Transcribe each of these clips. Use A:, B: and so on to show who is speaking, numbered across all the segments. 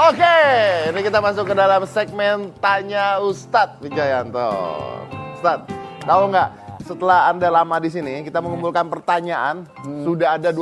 A: Oke, ini kita masuk ke dalam segmen Tanya Ustadz Wijayanto. Ustadz, tahu nggak? Setelah Anda lama di sini, kita mengumpulkan pertanyaan. Sudah ada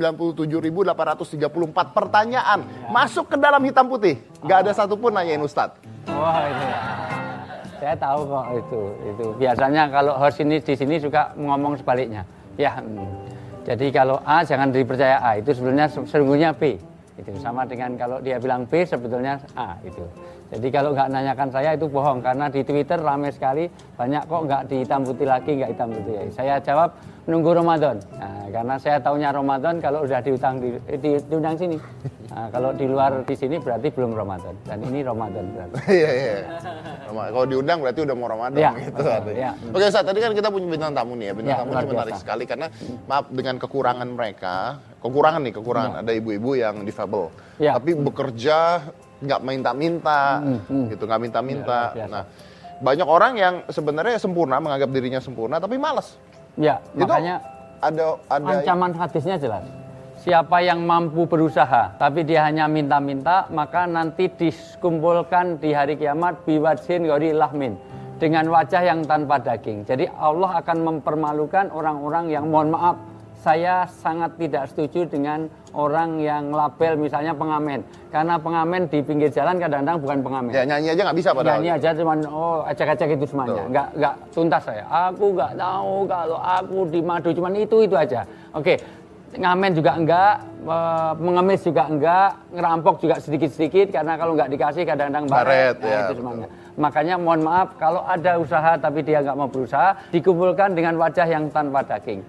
A: 297.834 pertanyaan masuk ke dalam hitam putih. Nggak ada satupun nanyain Ustadz.
B: Wah, itu ya. Saya tahu kok itu. Biasanya kalau host ini di sini suka ngomong sebaliknya. Ya. Jadi kalau A jangan dipercaya A, itu sebenarnya sesungguhnya B. Itu sama dengan kalau dia bilang B sebetulnya A itu. Jadi kalau nggak nanyakan saya itu bohong, karena di Twitter ramai sekali, banyak kok nggak dihitam putih lagi, nggak hitam putih. Saya jawab nunggu Ramadan. Nah, karena saya taunya Ramadan kalau udah diundang sini. Nah, kalau di luar di sini berarti belum Ramadan, dan ini Ramadan berarti.
A: Iya. Kalau diundang berarti udah mau Ramadan
B: ya,
A: gitu.
B: Ya.
A: Oke, Ustadz, tadi kan kita punya bintang tamu nih ya. Bintang tamu ini menarik
B: biasa
A: sekali karena maaf dengan kekurangan mereka, kekurangan ada ibu-ibu yang difabel, tapi bekerja nggak minta-minta, gitu, nggak minta-minta. Nah, banyak orang yang sebenarnya sempurna, menganggap dirinya sempurna, tapi malas.
B: Ya,
A: itu
B: makanya
A: ada
B: ancaman hadisnya jelas. Siapa yang mampu berusaha, tapi dia hanya minta-minta, maka nanti dikumpulkan di hari kiamat biwajhin ghairi lahmin, dengan wajah yang tanpa daging. Jadi Allah akan mempermalukan orang-orang yang, mohon maaf, saya sangat tidak setuju dengan orang yang label misalnya pengamen. Karena pengamen di pinggir jalan kadang-kadang bukan pengamen.
A: Ya, nyanyi aja nggak bisa padahal.
B: Nyanyi aja cuman ecek-ecek itu semuanya. Nggak tuntas saya. Aku nggak tahu kalau aku di madu, cuman itu aja. Oke. Ngamen juga enggak, mengemis juga enggak, ngerampok juga sedikit-sedikit, karena kalau nggak dikasih kadang-kadang baret. Itu semuanya. Makanya mohon maaf kalau ada usaha tapi dia nggak mau berusaha, dikumpulkan dengan wajah yang tanpa daging.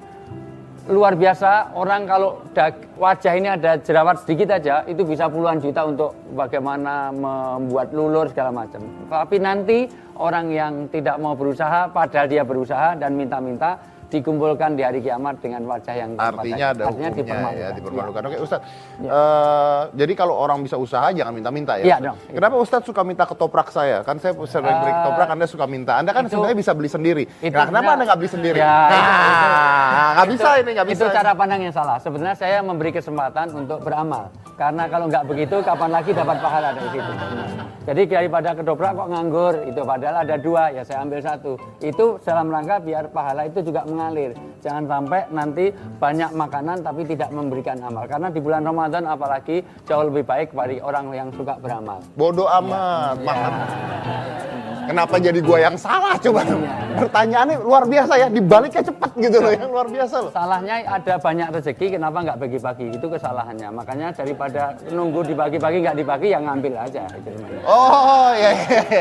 B: Luar biasa, orang kalau wajah ini ada jerawat sedikit aja, itu bisa puluhan juta untuk bagaimana membuat lulur segala macam. Tapi nanti orang yang tidak mau berusaha, padahal dia berusaha dan minta-minta, dikumpulkan di hari kiamat dengan wajah yang
A: artinya ada hukumnya, dipermalukan. Oke, Ustadz. Jadi kalau orang bisa usaha jangan minta-minta ya.
B: Iya dong.
A: Kenapa Ustadz suka minta ketoprak saya? Kan saya sering beli ketoprak, Anda suka minta. Anda kan sebenarnya bisa beli sendiri. Kenapa Anda nggak beli sendiri? Nggak bisa ini, nggak bisa.
B: Itu cara pandang yang salah. Sebenarnya saya memberi kesempatan untuk beramal. Karena kalau nggak begitu, kapan lagi dapat pahala dari situ? Jadi daripada ketoprak kok nganggur, itu padahal ada 2, ya saya ambil 1. Itu dalam rangka biar pahala itu juga mengalir. Jangan sampai nanti banyak makanan tapi tidak memberikan amal. Karena di bulan Ramadan apalagi jauh lebih baik bagi orang yang suka beramal.
A: Bodoh amat, makan. Kenapa jadi gua yang salah coba? Pertanyaannya luar biasa ya, dibaliknya cepat gitu loh, yang luar biasa loh.
B: Salahnya ada banyak rezeki, kenapa nggak bagi-bagi? Itu kesalahannya. Makanya daripada nunggu dibagi-bagi nggak dibagi, yang ngambil aja.
A: Oh iya.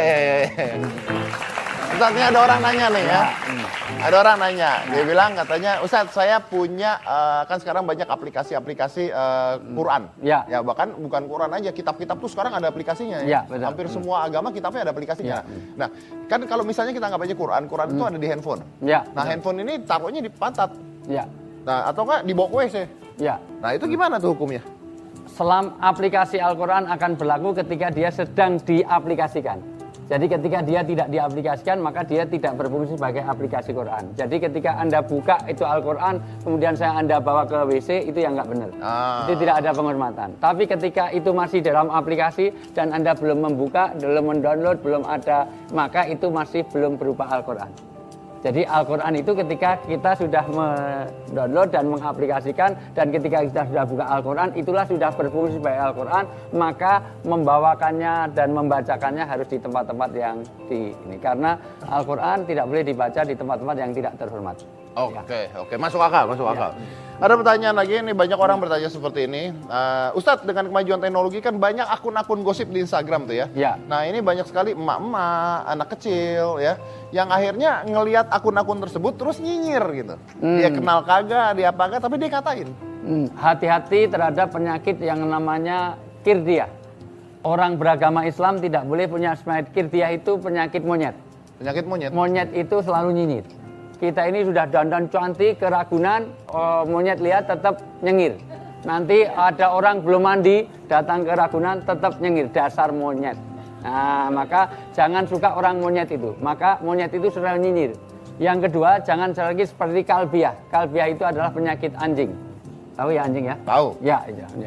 A: Ustadz, ini ada orang nanya nih ya. Ada orang nanya, dia bilang katanya, Ustadz saya punya, kan sekarang banyak aplikasi-aplikasi Quran. Ya, bahkan bukan Quran aja, kitab-kitab tuh sekarang ada aplikasinya ya. Hampir semua agama kitabnya ada aplikasinya. Nah, kan kalau misalnya kita nggak baca Quran itu ada di handphone. Nah, handphone ini taruhnya di pantat. Nah, atau nggak di bawah WC. Nah, itu gimana tuh hukumnya?
B: Aplikasi Al-Quran akan berlaku ketika dia sedang diaplikasikan. Jadi ketika dia tidak diaplikasikan, maka dia tidak berfungsi sebagai aplikasi Quran. Jadi ketika Anda buka itu Al-Quran, kemudian Anda bawa ke WC, itu yang nggak benar. Itu tidak ada penghormatan. Tapi ketika itu masih dalam aplikasi dan Anda belum membuka, belum mendownload, belum ada, maka itu masih belum berupa Al-Quran. Jadi Al-Quran itu ketika kita sudah mendownload dan mengaplikasikan, dan ketika kita sudah buka Al-Quran, itulah sudah berfungsi sebagai Al-Quran, maka membawakannya dan membacakannya harus di tempat-tempat yang ini. Karena Al-Quran tidak boleh dibaca di tempat-tempat yang tidak terhormat.
A: Oke, masuk akal. Ada pertanyaan lagi, nih banyak orang bertanya seperti ini. Ustadz, dengan kemajuan teknologi kan banyak akun-akun gosip di Instagram tuh ya. Nah, ini banyak sekali emak-emak, anak kecil ya, yang akhirnya ngelihat akun-akun tersebut terus nyinyir gitu. Dia kenal kagak, dia apa kagak, tapi dia katain.
B: Hati-hati terhadap penyakit yang namanya kirdiah. Orang beragama Islam tidak boleh punya semangat. Kirdiah itu penyakit monyet.
A: Penyakit monyet?
B: Monyet itu selalu nyinyir. Kita ini sudah dandan cantik ke Ragunan, monyet lihat tetap nyengir. Nanti ada orang belum mandi, datang ke Ragunan tetap nyengir, dasar monyet. Nah, maka jangan suka orang monyet itu. Maka monyet itu selalu nyinyir. Yang kedua, jangan lagi seperti kalbiah. Kalbiah itu adalah penyakit anjing. Tahu ya anjing ya?
A: Tahu.
B: Ya.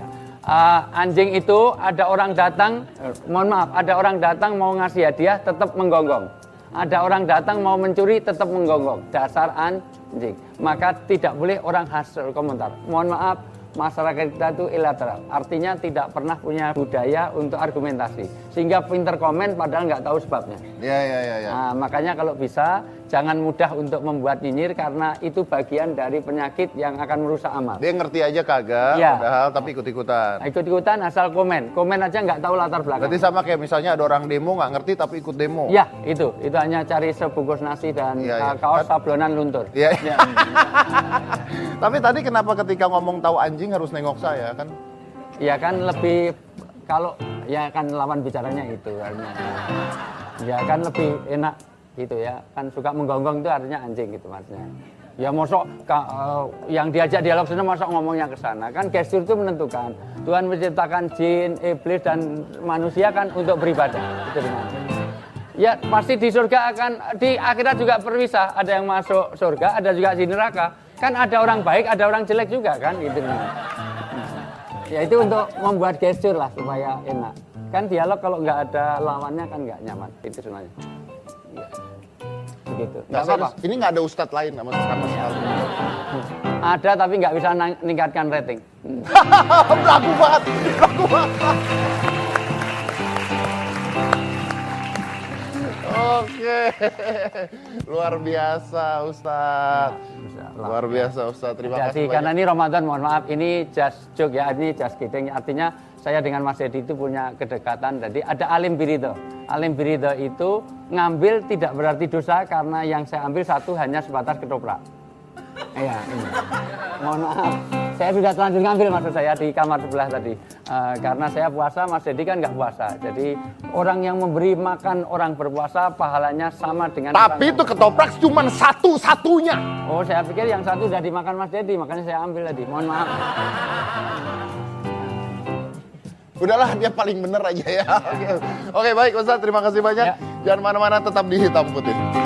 B: Anjing itu ada orang datang, mohon maaf, ada orang datang mau ngasih hadiah tetap menggonggong. Ada orang datang mau mencuri tetap menggonggong. Dasar anjing. Maka tidak boleh orang hasil komentar. Mohon maaf, masyarakat kita itu ileteral. Artinya tidak pernah punya budaya untuk argumentasi. Sehingga pinter komen padahal nggak tahu sebabnya.
A: Iya.
B: Nah, makanya kalau bisa jangan mudah untuk membuat nyinyir karena itu bagian dari penyakit yang akan merusak amal.
A: Dia ngerti aja kagak, padahal tapi ikut-ikutan.
B: Ikut-ikutan asal komen. Komen aja nggak tahu latar belakang.
A: Berarti sama kayak misalnya ada orang demo nggak ngerti tapi ikut demo.
B: Ya, itu hanya cari sebungkus nasi dan kaos sablonan luntur.
A: Iya. Tapi tadi kenapa ketika ngomong tahu anjing harus nengok saya kan?
B: Ya kan lebih kalau ya kan lawan bicaranya itu artinya. Ya kan lebih enak gitu ya. Kan suka menggonggong itu artinya anjing gitu maksudnya. Ya mosok yang diajak dialog sana mosok ngomongnya ke sana. Kan gestur itu menentukan. Tuhan menciptakan jin, iblis dan manusia kan untuk beribadah. Itu dimana? Ya pasti di surga akan di akhirat juga berpisah. Ada yang masuk surga, ada juga di neraka. Kan ada orang baik, ada orang jelek juga kan gitu. Ya itu untuk membuat gestur lah supaya enak. Kan dialog kalau nggak ada lawannya kan nggak nyaman. Itu sebenarnya. Ya. Begitu.
A: Nggak apa-apa. Ini nggak ada ustadz lain sama sekali.
B: Ada tapi nggak bisa meningkatkan rating.
A: Belagu banget. Oke. Luar biasa Ustadz. Luar biasa Ustadz. Terima kasih banyak.
B: Karena ini Ramadan, mohon maaf, ini just joke ya, ini just kidding. Artinya saya dengan Mas Edi itu punya kedekatan. Jadi ada alim birido. Alim birido itu ngambil tidak berarti dosa karena yang saya ambil satu hanya sebatas ketoprak. Iya, ini. Mohon maaf. Saya sudah terlanjur ngambil maksud saya di kamar sebelah tadi. Karena saya puasa, Mas Dedi kan nggak puasa. Jadi orang yang memberi makan orang berpuasa pahalanya sama dengan.
A: Tapi itu ketoprak cuma satu-satunya.
B: Oh, saya pikir yang satu udah dimakan Mas Dedi, makanya saya ambil tadi. Mohon maaf.
A: Udahlah, dia paling bener aja ya. Oke, baik Ustaz, terima kasih banyak. Ya. Jangan mana-mana, tetap di Hitam Putih.